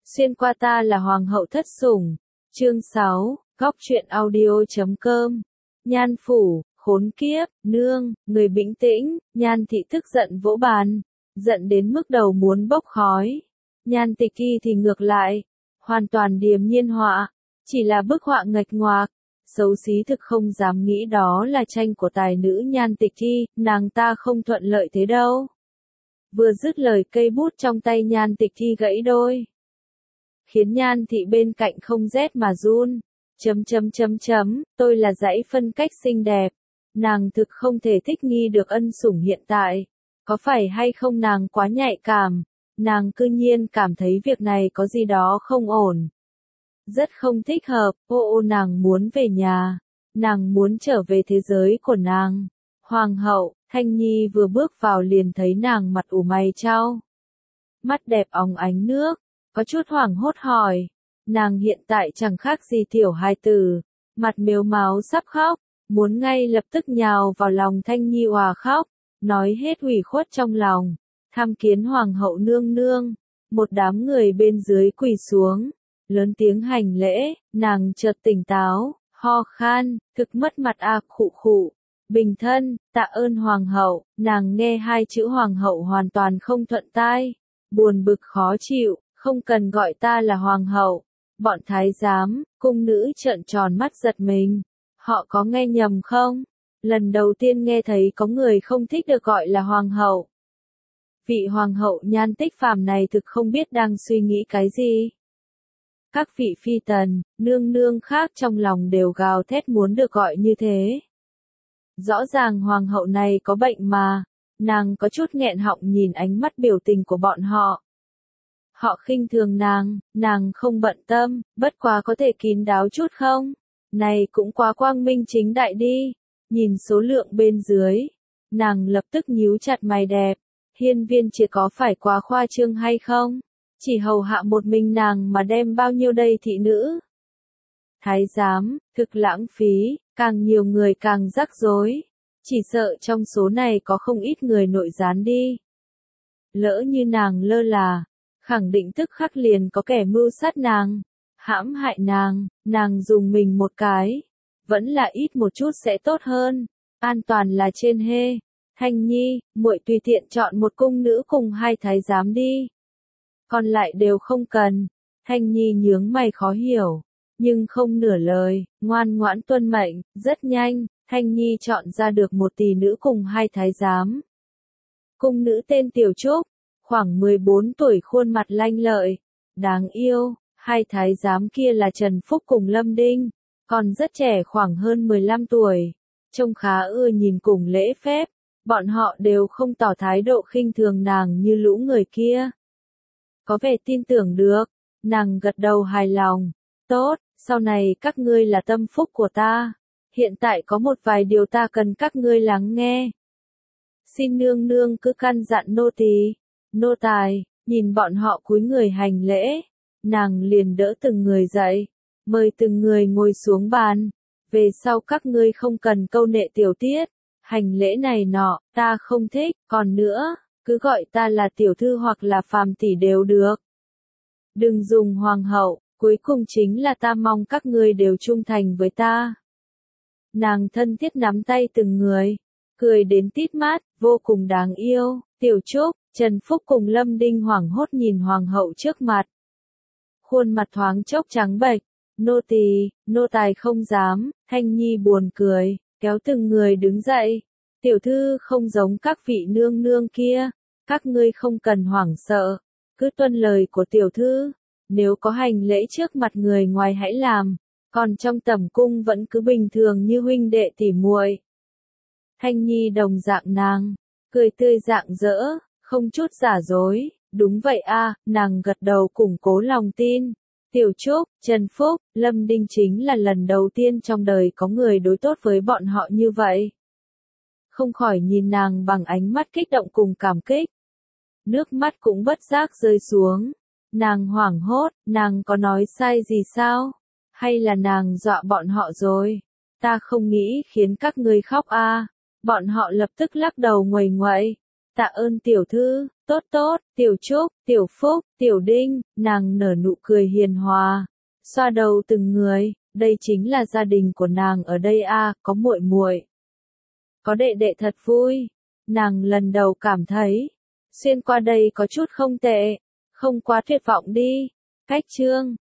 Xuyên qua ta là hoàng hậu thất sủng. Chương 6, Góc truyện audio.com. Nhan phủ, khốn kiếp, nương, người bĩnh tĩnh. Nhan thị tức giận vỗ bàn, giận đến mức đầu muốn bốc khói. Nhan Tịch Kỳ thì ngược lại, hoàn toàn điềm nhiên họa, chỉ là bức họa nghịch ngoạc, xấu xí thực không dám nghĩ đó là tranh của tài nữ Nhan Tịch Kỳ, nàng ta không thuận lợi thế đâu. Vừa dứt lời cây bút trong tay Nhan Tịch Kỳ gãy đôi, khiến Nhan thị bên cạnh không rét mà run. Tôi là dãy phân cách xinh đẹp, nàng thực không thể thích nghi được ân sủng hiện tại, có phải hay không nàng quá nhạy cảm, nàng cư nhiên cảm thấy việc này có gì đó không ổn. Rất không thích hợp, nàng muốn về nhà, nàng muốn trở về thế giới của nàng. Hoàng hậu, Thanh Nhi vừa bước vào liền thấy nàng mặt ủ mày chau, mắt đẹp óng ánh nước, có chút hoảng hốt hỏi. Nàng hiện tại chẳng khác gì tiểu hài tử, mặt mếu máo sắp khóc, muốn ngay lập tức nhào vào lòng Thanh Nhi òa khóc, nói hết ủy khuất trong lòng. Tham kiến hoàng hậu nương nương, một đám người bên dưới quỳ xuống, lớn tiếng hành lễ, nàng chợt tỉnh táo, ho khan, thực mất mặt khụ khụ. Bình thân, tạ ơn hoàng hậu, nàng nghe hai chữ hoàng hậu hoàn toàn không thuận tai, buồn bực khó chịu, không cần gọi ta là hoàng hậu. Bọn thái giám, cung nữ trợn tròn mắt giật mình. Họ có nghe nhầm không? Lần đầu tiên nghe thấy có người không thích được gọi là hoàng hậu. Vị hoàng hậu Nhan Tích Phàm này thực không biết đang suy nghĩ cái gì. Các vị phi tần, nương nương khác trong lòng đều gào thét muốn được gọi như thế. Rõ ràng hoàng hậu này có bệnh mà. Nàng có chút nghẹn họng nhìn ánh mắt biểu tình của bọn họ. Họ khinh thường nàng không bận tâm, bất quá có thể kín đáo chút không? Này cũng quá quang minh chính đại đi. Nhìn số lượng bên dưới, nàng lập tức nhíu chặt mày đẹp. Hiên viên chỉ có phải quá khoa trương hay không? Chỉ hầu hạ một mình nàng mà đem bao nhiêu đây thị nữ? Thái giám, thực lãng phí, càng nhiều người càng rắc rối. Chỉ sợ trong số này có không ít người nội gián đi. Lỡ như nàng lơ là, khẳng định tức khắc liền có kẻ mưu sát nàng, hãm hại nàng dùng mình một cái, vẫn là ít một chút sẽ tốt hơn, an toàn là trên hê. Thanh Nhi, muội tùy tiện chọn một cung nữ cùng hai thái giám đi, còn lại đều không cần. Thanh Nhi nhướng mày khó hiểu, nhưng không nửa lời, ngoan ngoãn tuân mệnh. Rất nhanh, Thanh Nhi chọn ra được một tỷ nữ cùng hai thái giám. Cung nữ tên Tiểu Trúc, khoảng 14 tuổi, khuôn mặt lanh lợi, đáng yêu. Hai thái giám kia là Trần Phúc cùng Lâm Đinh, còn rất trẻ, khoảng hơn 15 tuổi, trông khá ưa nhìn cùng lễ phép. Bọn họ đều không tỏ thái độ khinh thường nàng như lũ người kia. Có vẻ tin tưởng được, nàng gật đầu hài lòng. Tốt, sau này các ngươi là tâm phúc của ta. Hiện tại có một vài điều ta cần các ngươi lắng nghe. Xin nương nương cứ căn dặn nô tỳ. Nô tài, nhìn bọn họ cúi người hành lễ, nàng liền đỡ từng người dậy, mời từng người ngồi xuống bàn. Về sau các ngươi không cần câu nệ tiểu tiết, hành lễ này nọ, ta không thích, còn nữa, cứ gọi ta là tiểu thư hoặc là phàm tỷ đều được. Đừng dùng hoàng hậu, cuối cùng chính là ta mong các ngươi đều trung thành với ta. Nàng thân thiết nắm tay từng người, cười đến tít mắt, vô cùng đáng yêu. Tiểu Trúc, Trần Phúc cùng Lâm Đinh hoảng hốt nhìn hoàng hậu trước mặt. Khuôn mặt thoáng chốc trắng bệch, nô tài không dám. Thanh Nhi buồn cười, kéo từng người đứng dậy. Tiểu thư không giống các vị nương nương kia, các ngươi không cần hoảng sợ, cứ tuân lời của tiểu thư. Nếu có hành lễ trước mặt người ngoài hãy làm, còn trong tẩm cung vẫn cứ bình thường như huynh đệ tỉ muội. Thanh Nhi đồng dạng nàng, cười tươi rạng rỡ, không chút giả dối. Đúng vậy nàng gật đầu củng cố lòng tin. Tiểu Trúc, Trần Phúc, Lâm Đinh chính là lần đầu tiên trong đời có người đối tốt với bọn họ như vậy. Không khỏi nhìn nàng bằng ánh mắt kích động cùng cảm kích. Nước mắt cũng bất giác rơi xuống. Nàng hoảng hốt, nàng có nói sai gì sao? Hay là nàng dọa bọn họ rồi? Ta không nghĩ khiến các ngươi khóc Bọn họ lập tức lắc đầu nguầy nguậy. Tạ ơn tiểu thư, Tốt tốt, Tiểu Trúc, Tiểu Phúc, Tiểu Đinh, nàng nở nụ cười hiền hòa, xoa đầu từng người, đây chính là gia đình của nàng ở đây a, có muội muội, có đệ đệ thật vui. Nàng lần đầu cảm thấy, xuyên qua đây có chút không tệ, không quá tuyệt vọng đi. Cách chương